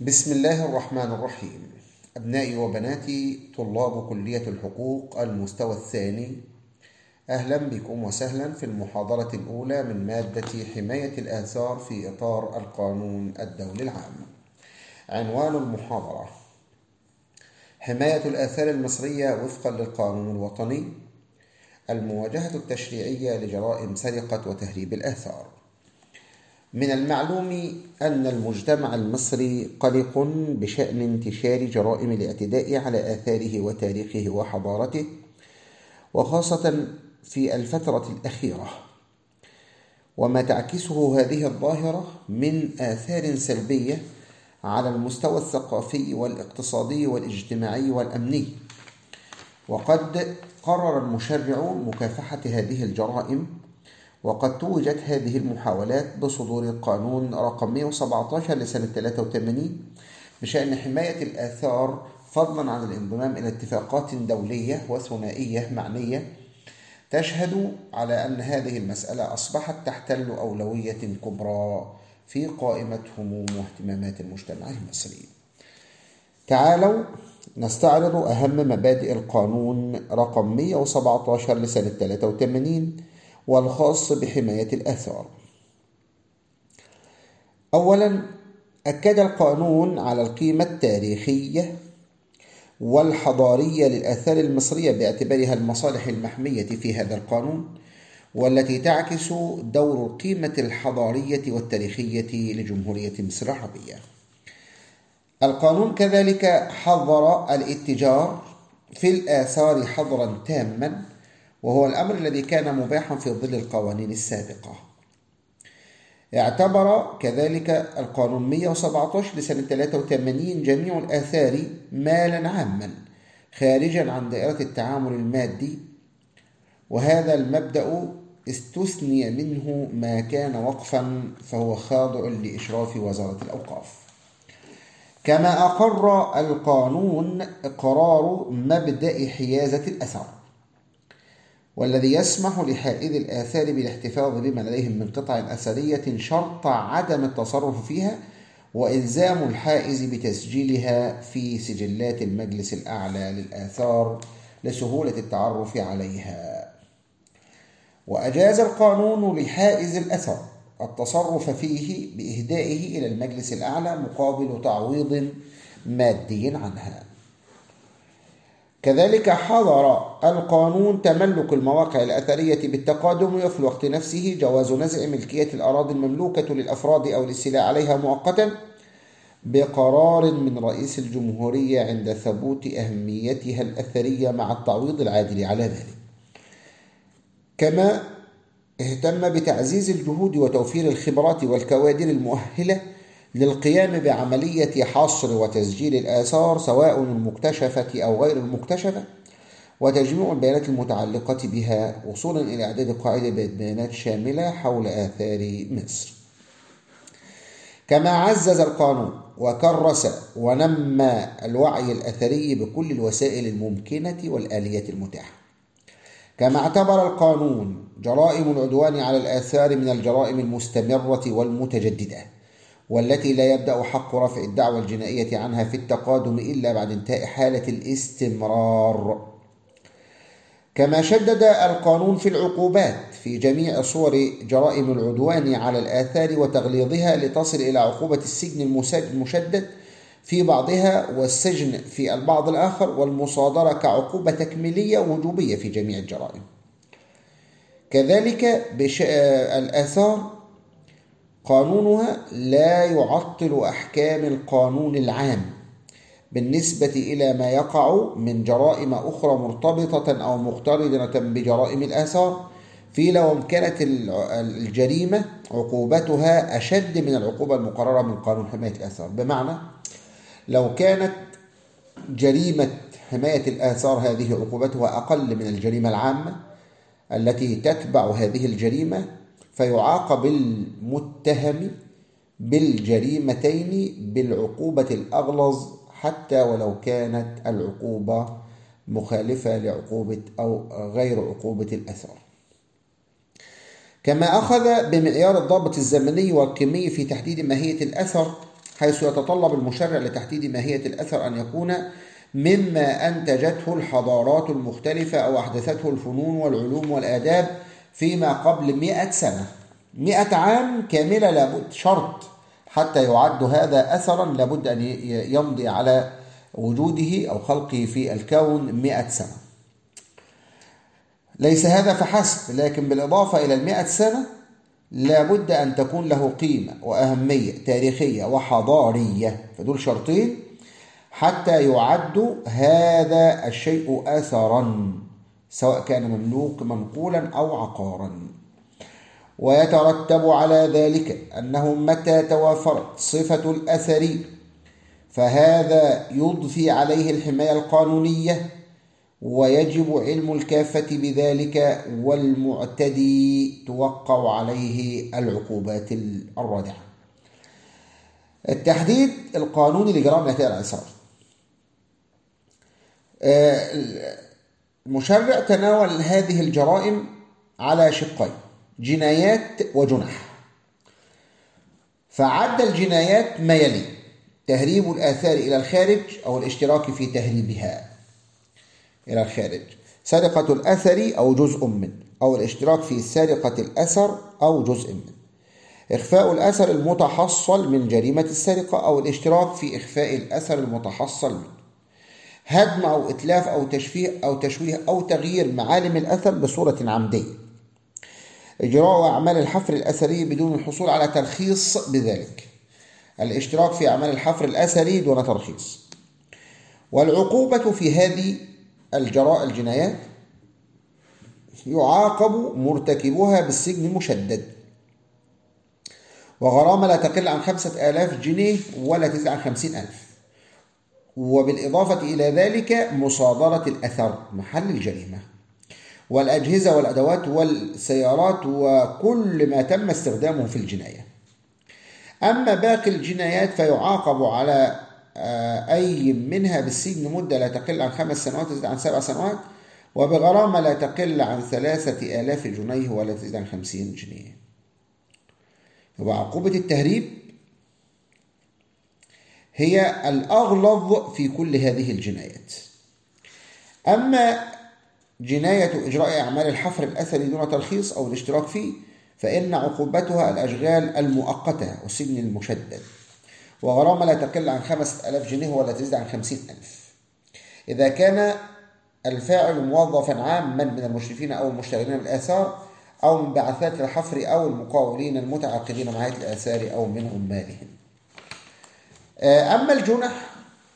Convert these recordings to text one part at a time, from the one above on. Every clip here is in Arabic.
بسم الله الرحمن الرحيم. أبنائي وبناتي طلاب كلية الحقوق المستوى الثاني، أهلا بكم وسهلا في المحاضرة الأولى من مادة حماية الآثار في إطار القانون الدولي العام. عنوان المحاضرة: حماية الآثار المصرية وفقا للقانون الوطني، المواجهة التشريعية لجرائم سرقة وتهريب الآثار. من المعلوم أن المجتمع المصري قلق بشأن انتشار جرائم الاعتداء على آثاره وتاريخه وحضارته، وخاصة في الفترة الأخيرة، وما تعكسه هذه الظاهرة من آثار سلبية على المستوى الثقافي والاقتصادي والاجتماعي والأمني. وقد قرر المشرع مكافحة هذه الجرائم، وقد توجت هذه المحاولات بصدور القانون رقم 117 لسنة 83 بشأن حماية الآثار، فضلا عن الانضمام إلى اتفاقات دولية وثنائية معنية تشهد على أن هذه المسألة أصبحت تحتل أولوية كبرى في قائمة هموم واهتمامات المجتمع المصري. تعالوا نستعرض أهم مبادئ القانون رقم 117 لسنة 83 والخاص بحماية الآثار. أولا، أكد القانون على القيمة التاريخية والحضارية للآثار المصرية باعتبارها المصالح المحمية في هذا القانون، والتي تعكس دور القيمة الحضارية والتاريخية لجمهورية مصر العربية. القانون كذلك حظر الاتجار في الآثار حظرا تاما، وهو الأمر الذي كان مباحا في ظل القوانين السابقة. اعتبر كذلك القانون 117 لسنة 83 جميع الآثار مالا عاما خارجا عن دائرة التعامل المادي، وهذا المبدأ استثني منه ما كان وقفا فهو خاضع لإشراف وزارة الأوقاف. كما أقر القانون إقرار مبدأ حيازة الأثر، والذي يسمح لحائز الآثار بالاحتفاظ بما لديهم من قطع أثرية شرط عدم التصرف فيها، وإلزام الحائز بتسجيلها في سجلات المجلس الأعلى للآثار لسهولة التعرف عليها. وأجاز القانون لحائز الأثر التصرف فيه بإهدائه إلى المجلس الأعلى مقابل تعويض مادي عنها. كذلك حظر القانون تملك المواقع الأثرية بالتقادم، وفي الوقت نفسه جواز نزع ملكية الأراضي المملوكة للأفراد أو الاستيلاء عليها مؤقتا بقرار من رئيس الجمهورية عند ثبوت أهميتها الأثرية مع التعويض العادل على ذلك. كما اهتم بتعزيز الجهود وتوفير الخبرات والكوادر المؤهلة للقيام بعملية حصر وتسجيل الآثار سواء المكتشفة أو غير المكتشفة، وتجميع البيانات المتعلقة بها وصولا إلى إعداد قاعدة بيانات شاملة حول آثار مصر. كما عزز القانون وكرس ونمى الوعي الأثري بكل الوسائل الممكنة والآليات المتاحة. كما اعتبر القانون جرائم العدوان على الآثار من الجرائم المستمرة والمتجددة، والتي لا يبدأ حق رفع الدعوى الجنائية عنها في التقادم إلا بعد انتهاء حالة الاستمرار. كما شدد القانون في العقوبات في جميع صور جرائم العدوان على الآثار وتغليظها لتصل إلى عقوبة السجن المشدد في بعضها والسجن في البعض الآخر، والمصادرة كعقوبة تكميلية وجوبية في جميع الجرائم. كذلك الآثار قانونها لا يعطل أحكام القانون العام بالنسبة إلى ما يقع من جرائم أخرى مرتبطة أو مقترنة بجرائم الآثار، في لو كانت الجريمة عقوبتها أشد من العقوبة المقررة من قانون حماية الآثار. بمعنى لو كانت جريمة حماية الآثار هذه عقوبتها أقل من الجريمة العامة التي تتبع هذه الجريمة، فيعاقب المتهم بالجريمتين بالعقوبة الأغلظ حتى ولو كانت العقوبة مخالفة لعقوبة أو غير عقوبة الآثار. كما أخذ بمعيار الضابط الزمني والكمي في تحديد ماهية الأثر حيث يتطلب المشرع لتحديد ماهية الأثر أن يكون مما أنتجته الحضارات المختلفة أو أحدثته الفنون والعلوم والآداب فيما قبل 100 سنة. 100 عام كاملة لابد، شرط حتى يعد هذا أثرا لابد أن يمضي على وجوده أو خلقه في الكون 100 سنة. ليس هذا فحسب، لكن بالإضافة إلى 100 سنة لابد أن تكون له قيمة وأهمية تاريخية وحضارية، فدول شرطين حتى يعد هذا الشيء أثرا، سواء كان مملوك منقولا أو عقارا. ويترتب على ذلك أنه متى توافرت صفة الأثر فهذا يضفي عليه الحماية القانونية، ويجب علم الكافة بذلك، والمعتدي توقع عليه العقوبات الرادعة. التحديد القانوني لجرائم الاعتداء على الإثار. المشرع تناول هذه الجرائم على شقين: جنايات وجنح. فعد الجنايات ما يلي: تهريب الآثار إلى الخارج أو الاشتراك في تهريبها إلى الخارج، سرقة الأثر أو جزء منه، أو الاشتراك في سرقة الأثر أو جزء منه، إخفاء الأثر المتحصل من جريمة السرقة أو الاشتراك في إخفاء الأثر المتحصل منه، هدم أو إتلاف أو تشويه أو تغيير معالم الأثر بصورة عمدية، إجراء أعمال الحفر الأثري بدون الحصول على ترخيص بذلك، الاشتراك في أعمال الحفر الأثري دون ترخيص. والعقوبة في هذه الجنايات يعاقب مرتكبها بالسجن المشدد، وغرامة لا تقل عن 5000 جنيه ولا تزيد عن 50,000. وبالإضافة إلى ذلك مصادرة الأثر محل الجريمة والأجهزة والأدوات والسيارات وكل ما تم استخدامه في الجناية. أما باقي الجنايات فيعاقب على أي منها بالسجن مدة لا تقل عن 5 سنوات تزيد عن 7 سنوات، وبغرامة لا تقل عن 3000 جنيه ولا تزيد عن 50 جنيه. يبقى عقوبة التهريب هي الأغلظ في كل هذه الجنايات. أما جناية إجراء أعمال الحفر الأثري دون ترخيص أو الاشتراك فيه فإن عقوبتها الأشغال المؤقتة والسجن المشدد، وغرامة لا تقل عن 5000 جنيه ولا تزيد عن 50,000 إذا كان الفاعل موظفا عاما من المشرفين أو المشتغلين بالآثار أو من بعثات الحفر أو المقاولين المتعاقدين مع هيئة الآثار أو من عمالهم. أما الجنح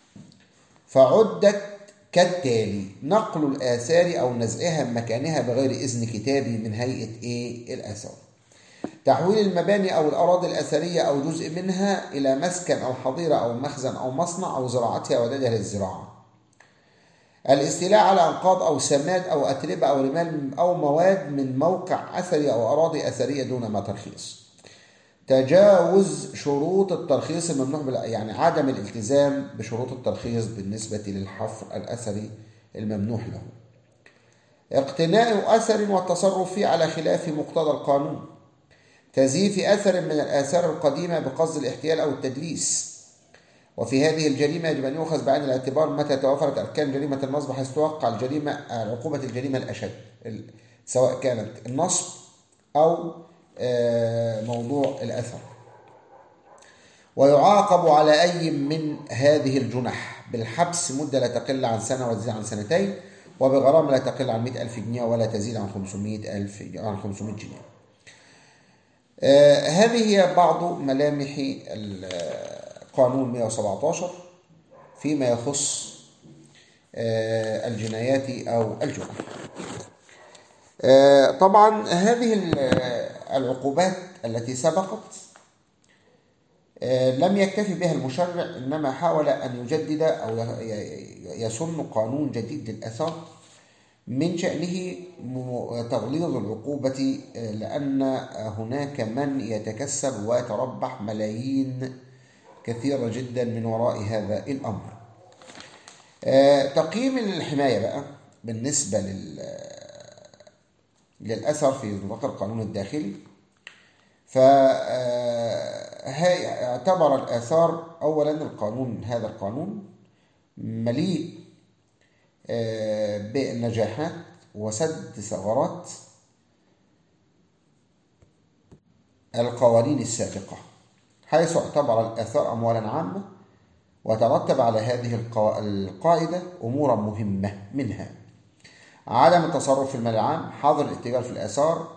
فعدت كالتالي: نقل الآثار أو نزعها من مكانها بغير إذن كتابي من هيئة الآثار، تحويل المباني أو الأراضي الأثرية أو جزء منها إلى مسكن أو حظيرة أو مخزن أو مصنع أو زراعتها وإعدادها للزراعة، الاستيلاء على أنقاض أو سماد أو أتربة أو رمال أو مواد من موقع أثري أو أراضي أثرية دون ما ترخيص، تجاوز شروط الترخيص الممنوع يعني عدم الالتزام بشروط الترخيص بالنسبة للحفر الأثري الممنوح له، اقتناء أثر والتصرف فيه على خلاف مقتضى القانون، تزييف أثر من الآثار القديمة بقصد الاحتيال أو التدليس. وفي هذه الجريمة يجب أن يؤخذ بعين الاعتبار متى توافرت أركان جريمة النصب حيث توقع عقوبة الجريمة الأشد، سواء كانت النصب أو موضوع الأثر. ويعاقب على أي من هذه الجنح بالحبس مدة لا تقل عن سنة وتزيد عن 2 سنين، وبغرامة لا تقل عن 100,000 جنيه ولا تزيد عن 500 جنيه. هذه هي بعض ملامح القانون 117 فيما يخص الجنايات أو الجنح. طبعا هذه العقوبات التي سبقت لم يكتفي بها المشرع، إنما حاول أن يجدد أو يسن قانون جديد للآثار من شأنه تغليظ العقوبة، لأن هناك من يتكسب ويتربح ملايين كثيرة جدا من وراء هذا الأمر. تقييم الحماية بقى بالنسبة للأثر في نطاق القانون الداخلي، فهذه اعتبر الآثار أولا هذا القانون مليء بالنجاحات وسد ثغرات القوانين السابقة، حيث اعتبر الآثار أموالا عامة، وترتب على هذه القاعدة أمورا مهمة، منها عدم التصرف في المال العام، حظر الاتجار في الآثار،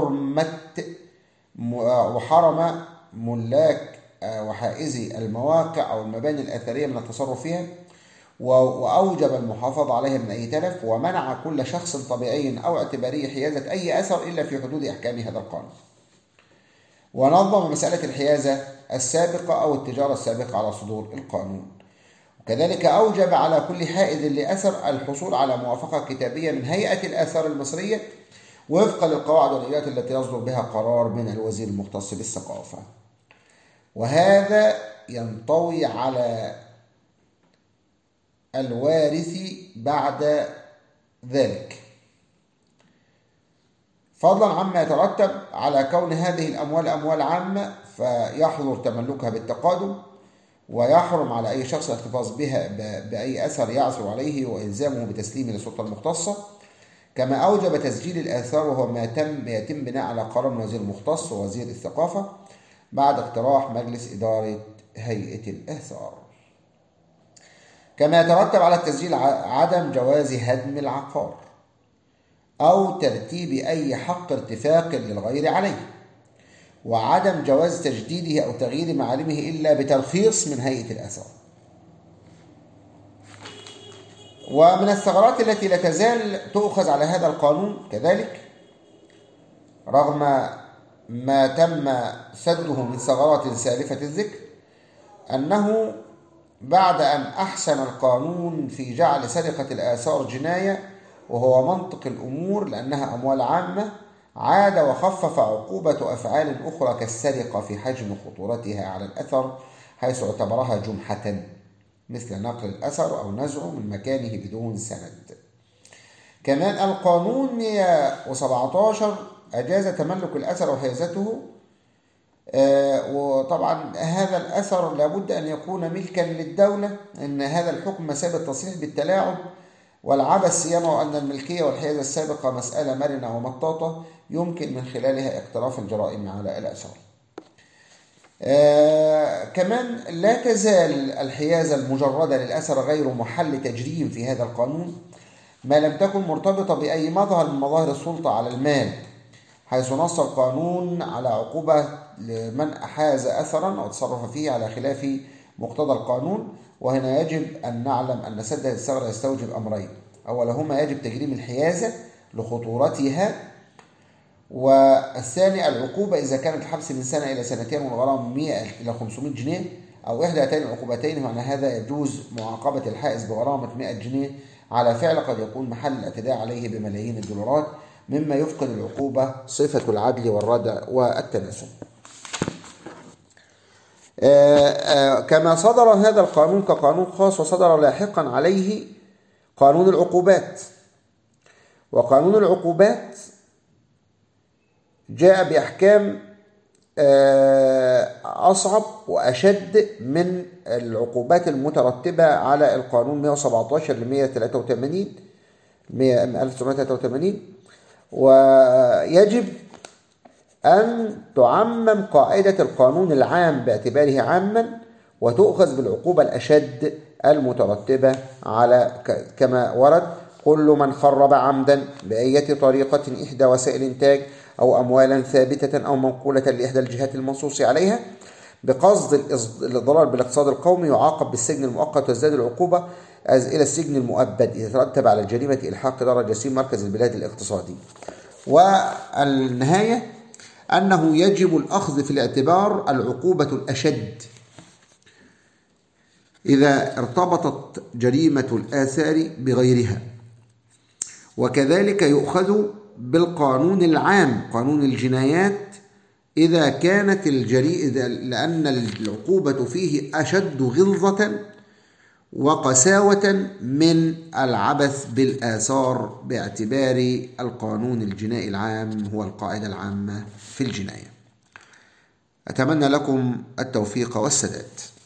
وحرم ملاك وحائزي المواقع أو المباني الأثرية من التصرف فيها، وأوجب المحافظة عليها من أي تلف، ومنع كل شخص طبيعي أو اعتباري حيازة أي أثر إلا في حدود أحكام هذا القانون. ونظم مسألة الحيازة السابقة أو التجارة السابقة على صدور القانون. وكذلك أوجب على كل حائز لأثر الحصول على موافقة كتابية من هيئة الآثار المصرية وفقا للقواعد والإجراءات التي يصدر بها قرار من الوزير المختص بالثقافة. وهذا ينطوي على الوارث بعد ذلك، فضلا عما يترتب على كون هذه الأموال أموال عامة، فيحظر تملكها بالتقادم، ويحرم على أي شخص الاحتفاظ بها بأي أثر يعثر عليه وإلزامه بتسليمه للسلطة المختصة. كما أوجب تسجيل الآثار، وهو ما يتم بناء على قرار من وزير المختص ووزير الثقافة بعد اقتراح مجلس إدارة هيئة الآثار. كما يترتب على التسجيل عدم جواز هدم العقار أو ترتيب أي حق ارتفاق للغير عليه، وعدم جواز تجديده أو تغيير معالمه إلا بترخيص من هيئة الآثار. ومن الثغرات التي لا تزال تؤخذ على هذا القانون كذلك، رغم ما تم سده من ثغرات سالفة الذكر، أنه بعد أن أحسن القانون في جعل سرقة الآثار جناية، وهو منطق الأمور لأنها أموال عامة، عاد وخفف عقوبة أفعال أخرى كالسرقة في حجم خطورتها على الأثر، حيث اعتبرها جمحة، مثل نقل الأثر أو نزعه من مكانه بدون سند. كمان القانون 117 أجاز تملك الأثر وحيازته، وطبعا هذا الأثر لابد أن يكون ملكا للدولة، إن هذا الحكم مثابة التصريح بالتلاعب والعبث، سيما وأن الملكية والحيازة السابقة مسألة مرنة ومطاطة يمكن من خلالها اقتراف الجرائم على الآثار. كمان لا تزال الحيازة المجردة للأثر غير محل تجريم في هذا القانون ما لم تكن مرتبطة بأي مظهر من مظاهر السلطة على المال، حيث نص القانون على عقوبة لمن أحاز أثرا أو تصرف فيه على خلاف مقتضى القانون. وهنا يجب أن نعلم أن سد الثغرة يستوجب أمرين: أولهما يجب تجريم الحيازة لخطورتها، والثاني العقوبة إذا كانت الحبس من سنة إلى سنتين والغرامة 100 إلى 500 جنيه أو إحدى هاتين العقوبتين. معنى هذا يجوز معاقبة الحائز بغرامة 100 جنيه على فعل قد يكون محل الاعتداء عليه بملايين الدولارات، مما يفقد العقوبة صفة العدل والردع والتناسب. كما صدر هذا القانون كقانون خاص، وصدر لاحقا عليه قانون العقوبات. وقانون العقوبات جاء بأحكام أصعب وأشد من العقوبات المترتبة على القانون 117 ل 1983. ويجب أن تعمم قاعدة القانون العام باعتباره عاما، وتؤخذ بالعقوبة الأشد المترتبة على كما ورد: كل من خرب عمدا بأية طريقة إحدى وسائل إنتاج أو أموالا ثابتة أو منقولة لإحدى الجهات المنصوص عليها بقصد الإضرار بالاقتصاد القومي يعاقب بالسجن المؤقت، وتزداد العقوبة إلى السجن المؤبد إذا ترتب على الجريمة إلحاق دار جسيم مركز البلاد الاقتصادي. والنهاية أنه يجب الأخذ في الاعتبار العقوبة الأشد إذا ارتبطت جريمة الآثار بغيرها، وكذلك يؤخذ بالقانون العام قانون الجنايات إذا كانت لأن العقوبة فيه أشد غلظة وقساوة من العبث بالآثار، باعتبار القانون الجنائي العام هو القاعدة العامة في الجناية. أتمنى لكم التوفيق والسداد.